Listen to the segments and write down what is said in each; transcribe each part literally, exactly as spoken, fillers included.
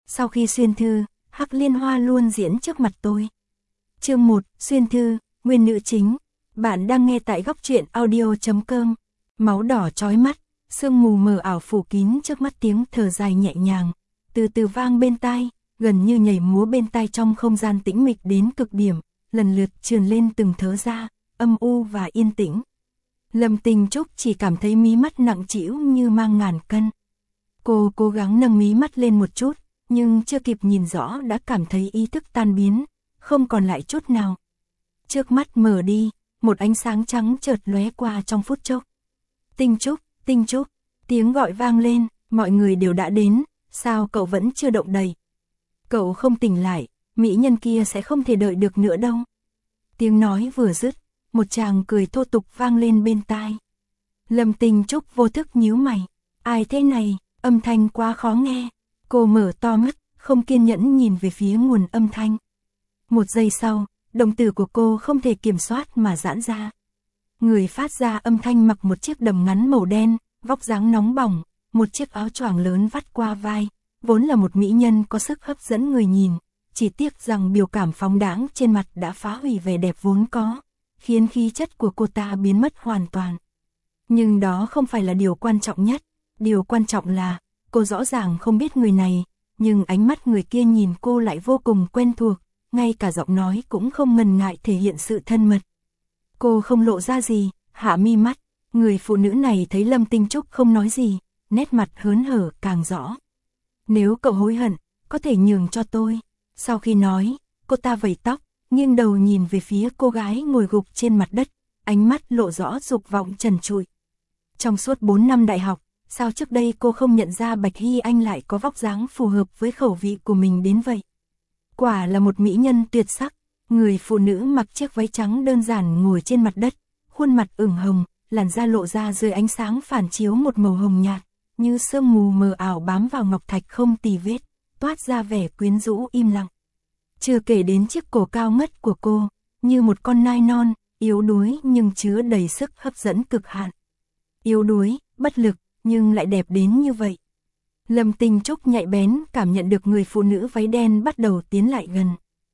Sau khi xuyên thư, Hắc Liên Hoa luôn diễn trước mặt tôi. Chương một, xuyên thư, nguyên nữ chính. Bạn đang nghe tại góc truyện audio chấm com. Máu đỏ chói mắt, sương mù mờ ảo phủ kín trước mắt, tiếng thở dài nhẹ nhàng, từ từ vang bên tai, gần như nhảy múa bên tai trong không gian tĩnh mịch đến cực điểm, lần lượt trườn lên từng thớ ra, âm u và yên tĩnh. Lâm Tình Trúc chỉ cảm thấy mí mắt nặng trĩu như mang ngàn cân. Cô cố gắng nâng mí mắt lên một chút, nhưng chưa kịp nhìn rõ đã cảm thấy ý thức tan biến, không còn lại chút nào. Trước mắt mở đi, một ánh sáng trắng chợt lóe qua trong phút chốc. Tinh Trúc, Tinh Trúc, tiếng gọi vang lên, mọi người đều đã đến, sao cậu vẫn chưa động đậy? Cậu không tỉnh lại, mỹ nhân kia sẽ không thể đợi được nữa đâu. Tiếng nói vừa dứt, một chàng cười thô tục vang lên bên tai. Lâm Tình Trúc vô thức nhíu mày, ai thế này, âm thanh quá khó nghe. Cô mở to mắt, không kiên nhẫn nhìn về phía nguồn âm thanh. Một giây sau, đồng tử của cô không thể kiểm soát mà giãn ra. Người phát ra âm thanh mặc một chiếc đầm ngắn màu đen, vóc dáng nóng bỏng, một chiếc áo choàng lớn vắt qua vai, vốn là một mỹ nhân có sức hấp dẫn người nhìn, chỉ tiếc rằng biểu cảm phóng đãng trên mặt đã phá hủy vẻ đẹp vốn có, khiến khí chất của cô ta biến mất hoàn toàn. Nhưng đó không phải là điều quan trọng nhất, điều quan trọng là cô rõ ràng không biết người này, nhưng ánh mắt người kia nhìn cô lại vô cùng quen thuộc, ngay cả giọng nói cũng không ngần ngại thể hiện sự thân mật. Cô không lộ ra gì, hạ mi mắt, người phụ nữ này thấy Lâm Tinh Trúc không nói gì, nét mặt hớn hở càng rõ. Nếu cậu hối hận, có thể nhường cho tôi. Sau khi nói, cô ta vẩy tóc, nghiêng đầu nhìn về phía cô gái ngồi gục trên mặt đất, ánh mắt lộ rõ dục vọng trần trụi. Trong suốt bốn năm đại học, sao trước đây cô không nhận ra Bạch Hy Anh lại có vóc dáng phù hợp với khẩu vị của mình đến vậy? Quả là một mỹ nhân tuyệt sắc, người phụ nữ mặc chiếc váy trắng đơn giản ngồi trên mặt đất, khuôn mặt ửng hồng, làn da lộ ra dưới ánh sáng phản chiếu một màu hồng nhạt, như sương mù mờ ảo bám vào ngọc thạch không tì vết, toát ra vẻ quyến rũ im lặng. Chưa kể đến chiếc cổ cao ngất của cô, như một con nai non, yếu đuối nhưng chứa đầy sức hấp dẫn cực hạn. Yếu đuối, bất lực, nhưng lại đẹp đến như vậy. Lâm Tình Trúc nhạy bén cảm nhận được người phụ nữ váy đen bắt đầu tiến lại gần.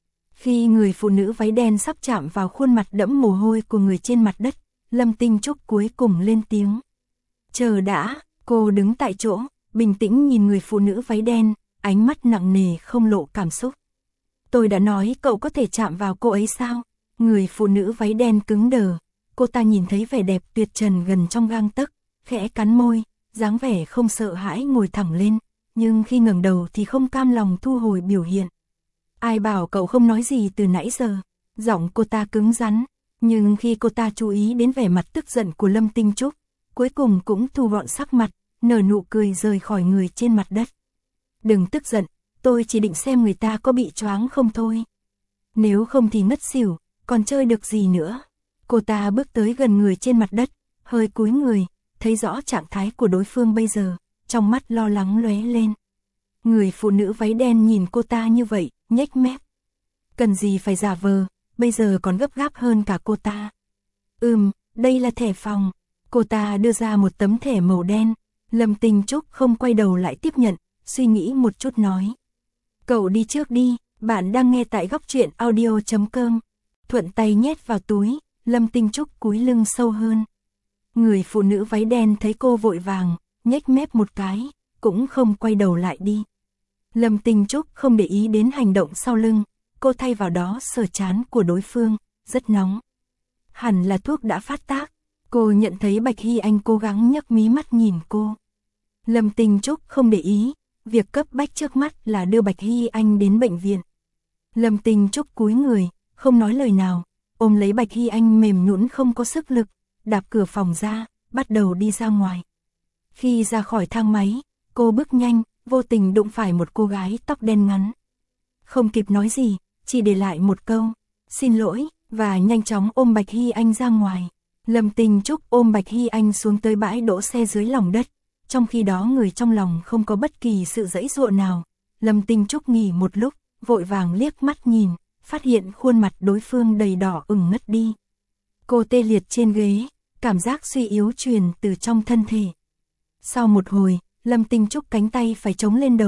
Khi người phụ nữ váy đen sắp chạm vào khuôn mặt đẫm mồ hôi của người trên mặt đất, Lâm Tình Trúc cuối cùng lên tiếng. Chờ đã, cô đứng tại chỗ, bình tĩnh nhìn người phụ nữ váy đen, ánh mắt nặng nề không lộ cảm xúc. Tôi đã nói cậu có thể chạm vào cô ấy sao? Người phụ nữ váy đen cứng đờ, cô ta nhìn thấy vẻ đẹp tuyệt trần gần trong gang tấc, khẽ cắn môi, dáng vẻ không sợ hãi ngồi thẳng lên, nhưng khi ngẩng đầu thì không cam lòng thu hồi biểu hiện. Ai bảo cậu không nói gì từ nãy giờ? Giọng cô ta cứng rắn, nhưng khi cô ta chú ý đến vẻ mặt tức giận của Lâm Tinh Trúc, cuối cùng cũng thu gọn sắc mặt, nở nụ cười rời khỏi người trên mặt đất. Đừng tức giận, tôi chỉ định xem người ta có bị choáng không thôi. Nếu không thì ngất xỉu, còn chơi được gì nữa. Cô ta bước tới gần người trên mặt đất, hơi cúi người, thấy rõ trạng thái của đối phương bây giờ, trong mắt lo lắng lóe lên. Người phụ nữ váy đen nhìn cô ta như vậy, nhếch mép. Cần gì phải giả vờ, bây giờ còn gấp gáp hơn cả cô ta. Ừm, đây là thẻ phòng. Cô ta đưa ra một tấm thẻ màu đen, Lâm Tình Trúc không quay đầu lại tiếp nhận, suy nghĩ một chút nói. Cậu đi trước đi, bạn đang nghe tại góc truyện audio chấm com. Thuận tay nhét vào túi, Lâm Tình Trúc cúi lưng sâu hơn. Người phụ nữ váy đen thấy cô vội vàng, nhếch mép một cái, cũng không quay đầu lại đi. Lâm Tình Trúc không để ý đến hành động sau lưng, cô thay vào đó sờ trán của đối phương, rất nóng. Hẳn là thuốc đã phát tác, cô nhận thấy Bạch Hy Anh cố gắng nhấc mí mắt nhìn cô. Lâm Tình Trúc không để ý, việc cấp bách trước mắt là đưa Bạch Hy Anh đến bệnh viện. Lâm Tình Trúc cúi người, không nói lời nào, ôm lấy Bạch Hy Anh mềm nhũn không có sức lực, đạp cửa phòng ra, bắt đầu đi ra ngoài. Khi ra khỏi thang máy, cô bước nhanh, vô tình đụng phải một cô gái tóc đen ngắn. Không kịp nói gì, chỉ để lại một câu, xin lỗi, và nhanh chóng ôm Bạch Hy Anh ra ngoài. Lâm Tình Trúc ôm Bạch Hy Anh xuống tới bãi đỗ xe dưới lòng đất, trong khi đó người trong lòng không có bất kỳ sự giãy giụa nào. Lâm Tình Trúc nghỉ một lúc, vội vàng liếc mắt nhìn, phát hiện khuôn mặt đối phương đầy đỏ ửng ngất đi. Cô tê liệt trên ghế, cảm giác suy yếu truyền từ trong thân thể. Sau một hồi, Lâm Tình Trúc cánh tay phải chống lên đầu,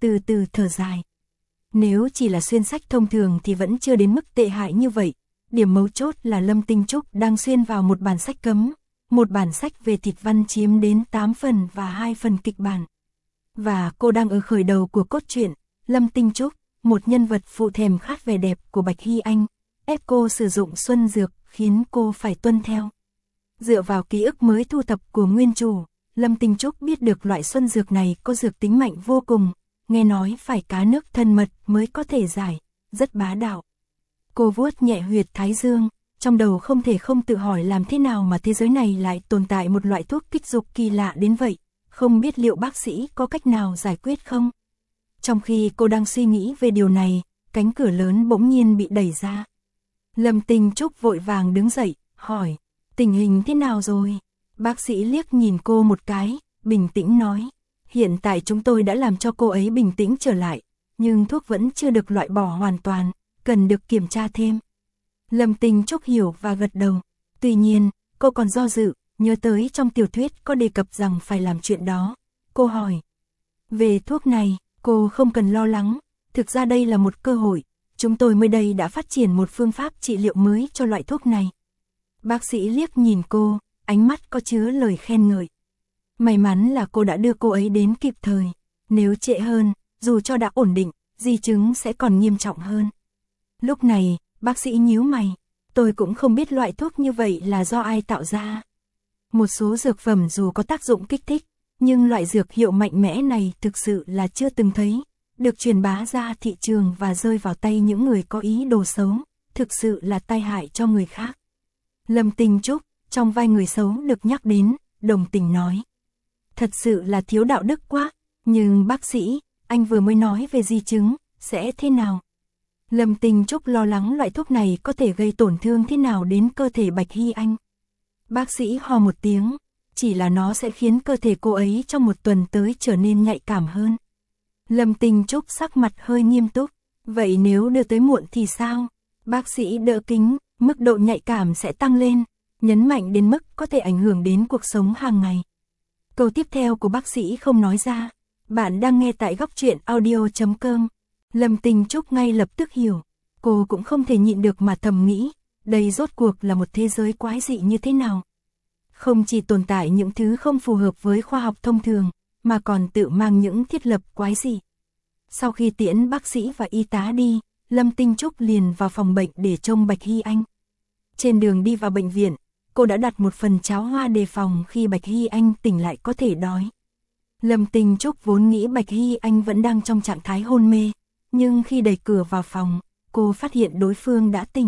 từ từ thở dài. Nếu chỉ là xuyên sách thông thường thì vẫn chưa đến mức tệ hại như vậy. Điểm mấu chốt là Lâm Tinh Trúc đang xuyên vào một bản sách cấm, một bản sách về thịt văn chiếm đến tám phần và hai phần kịch bản. Và cô đang ở khởi đầu của cốt truyện. Lâm Tinh Trúc, một nhân vật phụ thèm khát vẻ đẹp của Bạch Hy Anh, ép cô sử dụng xuân dược khiến cô phải tuân theo. Dựa vào ký ức mới thu thập của nguyên chủ, Lâm Tinh Trúc biết được loại xuân dược này có dược tính mạnh vô cùng, nghe nói phải cá nước thân mật mới có thể giải, rất bá đạo. Cô vuốt nhẹ huyệt thái dương, trong đầu không thể không tự hỏi làm thế nào mà thế giới này lại tồn tại một loại thuốc kích dục kỳ lạ đến vậy, không biết liệu bác sĩ có cách nào giải quyết không? Trong khi cô đang suy nghĩ về điều này, cánh cửa lớn bỗng nhiên bị đẩy ra. Lâm Tinh Trúc vội vàng đứng dậy, hỏi, tình hình thế nào rồi? Bác sĩ liếc nhìn cô một cái, bình tĩnh nói, hiện tại chúng tôi đã làm cho cô ấy bình tĩnh trở lại, nhưng thuốc vẫn chưa được loại bỏ hoàn toàn, cần được kiểm tra thêm. Lâm Tinh Trúc hiểu và gật đầu. Tuy nhiên, cô còn do dự, nhớ tới trong tiểu thuyết có đề cập rằng phải làm chuyện đó. Cô hỏi, về thuốc này, cô không cần lo lắng, thực ra đây là một cơ hội, chúng tôi mới đây đã phát triển một phương pháp trị liệu mới cho loại thuốc này. Bác sĩ liếc nhìn cô, ánh mắt có chứa lời khen ngợi. May mắn là cô đã đưa cô ấy đến kịp thời, nếu trễ hơn, dù cho đã ổn định, di chứng sẽ còn nghiêm trọng hơn. Lúc này, bác sĩ nhíu mày, tôi cũng không biết loại thuốc như vậy là do ai tạo ra. Một số dược phẩm dù có tác dụng kích thích, nhưng loại dược hiệu mạnh mẽ này thực sự là chưa từng thấy, được truyền bá ra thị trường và rơi vào tay những người có ý đồ xấu, thực sự là tai hại cho người khác. Lâm Tinh Trúc, trong vai người xấu được nhắc đến, đồng tình nói. Thật sự là thiếu đạo đức quá, nhưng bác sĩ, anh vừa mới nói về di chứng, sẽ thế nào? Lâm Tinh Trúc lo lắng loại thuốc này có thể gây tổn thương thế nào đến cơ thể Bạch Hy Anh. Bác sĩ ho một tiếng, chỉ là nó sẽ khiến cơ thể cô ấy trong một tuần tới trở nên nhạy cảm hơn. Lâm Tinh Trúc sắc mặt hơi nghiêm túc, vậy nếu đưa tới muộn thì sao? Bác sĩ đỡ kính, mức độ nhạy cảm sẽ tăng lên, nhấn mạnh đến mức có thể ảnh hưởng đến cuộc sống hàng ngày. Câu tiếp theo của bác sĩ không nói ra. Bạn đang nghe tại góc truyện audio chấm com. Lâm Tinh Trúc ngay lập tức hiểu, cô cũng không thể nhịn được mà thầm nghĩ, đây rốt cuộc là một thế giới quái dị như thế nào. Không chỉ tồn tại những thứ không phù hợp với khoa học thông thường, mà còn tự mang những thiết lập quái dị. Sau khi tiễn bác sĩ và y tá đi, Lâm Tinh Trúc liền vào phòng bệnh để trông Bạch Hy Anh. Trên đường đi vào bệnh viện, cô đã đặt một phần cháo hoa đề phòng khi Bạch Hy Anh tỉnh lại có thể đói. Lâm Tinh Trúc vốn nghĩ Bạch Hy Anh vẫn đang trong trạng thái hôn mê, nhưng khi đẩy cửa vào phòng, cô phát hiện đối phương đã tỉnh.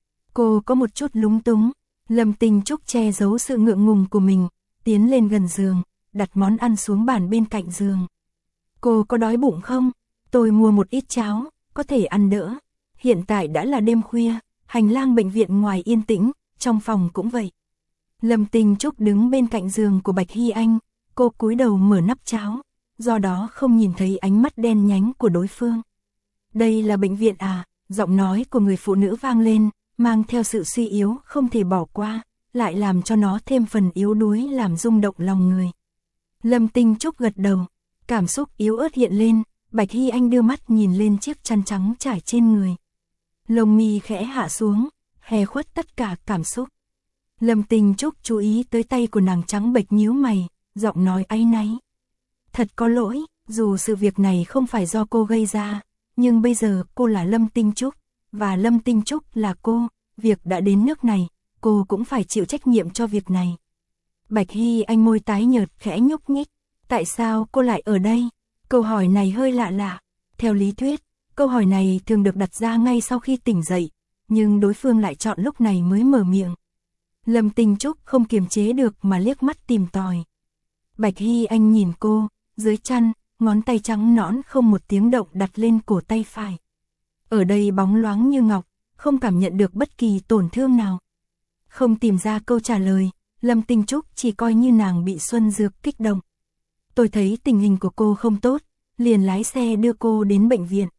Cô có một chút lúng túng, Lâm Tinh Trúc che giấu sự ngượng ngùng của mình, tiến lên gần giường, đặt món ăn xuống bàn bên cạnh giường. Cô có đói bụng không? Tôi mua một ít cháo, có thể ăn đỡ. Hiện tại đã là đêm khuya, hành lang bệnh viện ngoài yên tĩnh, trong phòng cũng vậy. Lâm Tinh Trúc đứng bên cạnh giường của Bạch Hy Anh, cô cúi đầu mở nắp cháo, do đó không nhìn thấy ánh mắt đen nhánh của đối phương. Đây là bệnh viện à? Giọng nói của người phụ nữ vang lên, mang theo sự suy yếu không thể bỏ qua, lại làm cho nó thêm phần yếu đuối làm rung động lòng người. Lâm Tinh Trúc gật đầu, cảm xúc yếu ớt hiện lên, Bạch Hy Anh đưa mắt nhìn lên chiếc chăn trắng trải trên người. Lông mi khẽ hạ xuống, hè khuất tất cả cảm xúc. Lâm Tinh Trúc chú ý tới tay của nàng trắng bệch nhíu mày, giọng nói áy náy. Thật có lỗi, dù sự việc này không phải do cô gây ra, nhưng bây giờ cô là Lâm Tinh Trúc, và Lâm Tinh Trúc là cô, việc đã đến nước này, cô cũng phải chịu trách nhiệm cho việc này. Bạch Hy Anh môi tái nhợt khẽ nhúc nhích, tại sao cô lại ở đây? Câu hỏi này hơi lạ lạ, theo lý thuyết, câu hỏi này thường được đặt ra ngay sau khi tỉnh dậy, nhưng đối phương lại chọn lúc này mới mở miệng. Lâm Tinh Trúc không kiềm chế được mà liếc mắt tìm tòi. Bạch Hy Anh nhìn cô, dưới chăn, ngón tay trắng nõn không một tiếng động đặt lên cổ tay phải. Ở đây bóng loáng như ngọc, không cảm nhận được bất kỳ tổn thương nào. Không tìm ra câu trả lời, Lâm Tinh Trúc chỉ coi như nàng bị xuân dược kích động. Tôi thấy tình hình của cô không tốt, liền lái xe đưa cô đến bệnh viện.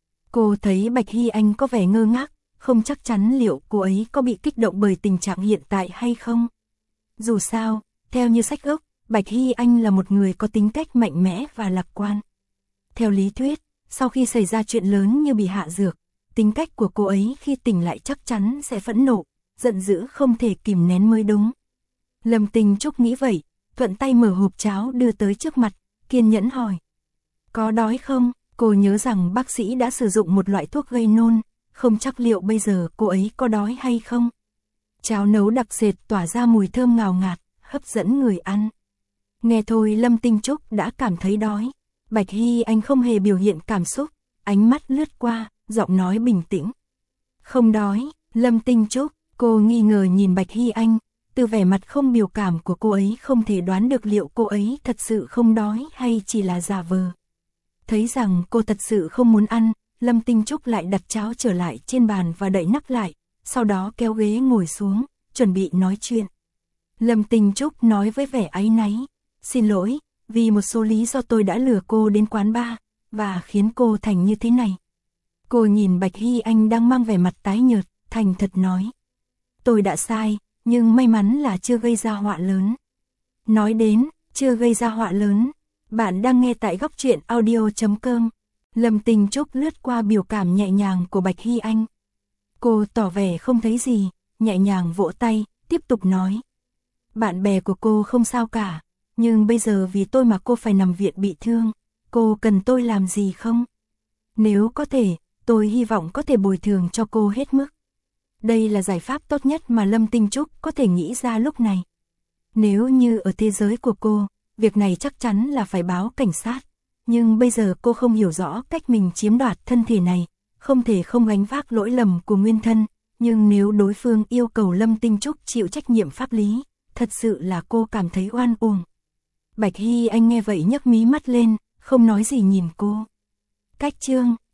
Cô thấy Bạch Hy Anh có vẻ ngơ ngác, không chắc chắn liệu cô ấy có bị kích động bởi tình trạng hiện tại hay không. Dù sao, theo như sách gốc, Bạch Hy Anh là một người có tính cách mạnh mẽ và lạc quan. Theo lý thuyết, sau khi xảy ra chuyện lớn như bị hạ dược, tính cách của cô ấy khi tỉnh lại chắc chắn sẽ phẫn nộ, giận dữ không thể kìm nén mới đúng. Lâm Tình Trúc nghĩ vậy, thuận tay mở hộp cháo đưa tới trước mặt, kiên nhẫn hỏi. Có đói không? Cô nhớ rằng bác sĩ đã sử dụng một loại thuốc gây nôn, không chắc liệu bây giờ cô ấy có đói hay không. Cháo nấu đặc sệt tỏa ra mùi thơm ngào ngạt, hấp dẫn người ăn. Nghe thôi Lâm Tinh Trúc đã cảm thấy đói. Bạch Hy Anh không hề biểu hiện cảm xúc, ánh mắt lướt qua, giọng nói bình tĩnh. Không đói. Lâm Tinh Trúc, cô nghi ngờ nhìn Bạch Hy Anh, từ vẻ mặt không biểu cảm của cô ấy không thể đoán được liệu cô ấy thật sự không đói hay chỉ là giả vờ. Thấy rằng cô thật sự không muốn ăn, Lâm Tinh Trúc lại đặt cháo trở lại trên bàn và đậy nắp lại, sau đó kéo ghế ngồi xuống, chuẩn bị nói chuyện. Lâm Tinh Trúc nói với vẻ áy náy, xin lỗi, vì một số lý do tôi đã lừa cô đến quán bar, và khiến cô thành như thế này. Cô nhìn Bạch Hy Anh đang mang vẻ mặt tái nhợt, thành thật nói. Tôi đã sai, nhưng may mắn là chưa gây ra họa lớn. Nói đến, chưa gây ra họa lớn, bạn đang nghe tại góc truyện audio chấm com. Lâm Tinh Trúc lướt qua biểu cảm nhẹ nhàng của Bạch Hy Anh. Cô tỏ vẻ không thấy gì, nhẹ nhàng vỗ tay, tiếp tục nói. Bạn bè của cô không sao cả, nhưng bây giờ vì tôi mà cô phải nằm viện bị thương, cô cần tôi làm gì không? Nếu có thể, tôi hy vọng có thể bồi thường cho cô hết mức. Đây là giải pháp tốt nhất mà Lâm Tinh Trúc có thể nghĩ ra lúc này. Nếu như ở thế giới của cô, việc này chắc chắn là phải báo cảnh sát. Nhưng bây giờ cô không hiểu rõ cách mình chiếm đoạt thân thể này, không thể không gánh vác lỗi lầm của nguyên thân. Nhưng nếu đối phương yêu cầu Lâm Tinh Trúc chịu trách nhiệm pháp lý, thật sự là cô cảm thấy oan uổng. Bạch Hy Anh nghe vậy nhấc mí mắt lên, không nói gì nhìn cô. Cách chương